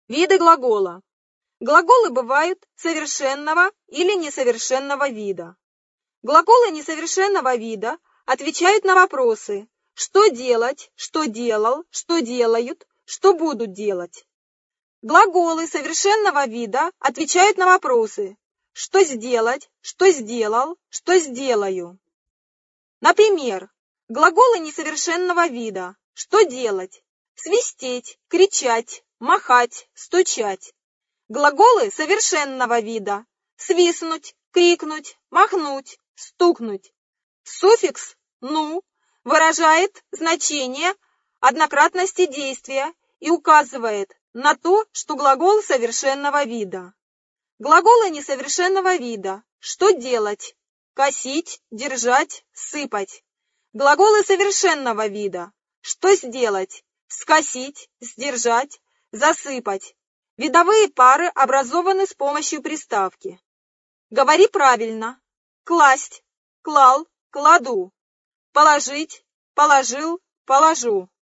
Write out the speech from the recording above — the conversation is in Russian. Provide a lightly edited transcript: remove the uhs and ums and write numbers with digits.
Виды глагола. Глаголы бывают совершенного или несовершенного вида. Глаголы несовершенного вида отвечают на вопросы «что делать?», «что делал?», «что делают?», «что будут делать?». Глаголы совершенного вида отвечают на вопросы «что сделать?», «что сделал?», «что сделаю?». Например, глаголы несовершенного вида «что делать?», свистеть, кричать, махать, стучать. Глаголы совершенного вида свистнуть, крикнуть, махнуть, стукнуть. Суффикс «ну» выражает значение однократности действия и указывает на то, что глагол совершенного вида. Глаголы несовершенного вида «что делать?», косить, держать, сыпать. Глаголы совершенного вида «что сделать?», скосить, сдержать, засыпать. Видовые пары образованы с помощью приставки. Говори правильно. Класть, клал, кладу. Положить, положил, положу.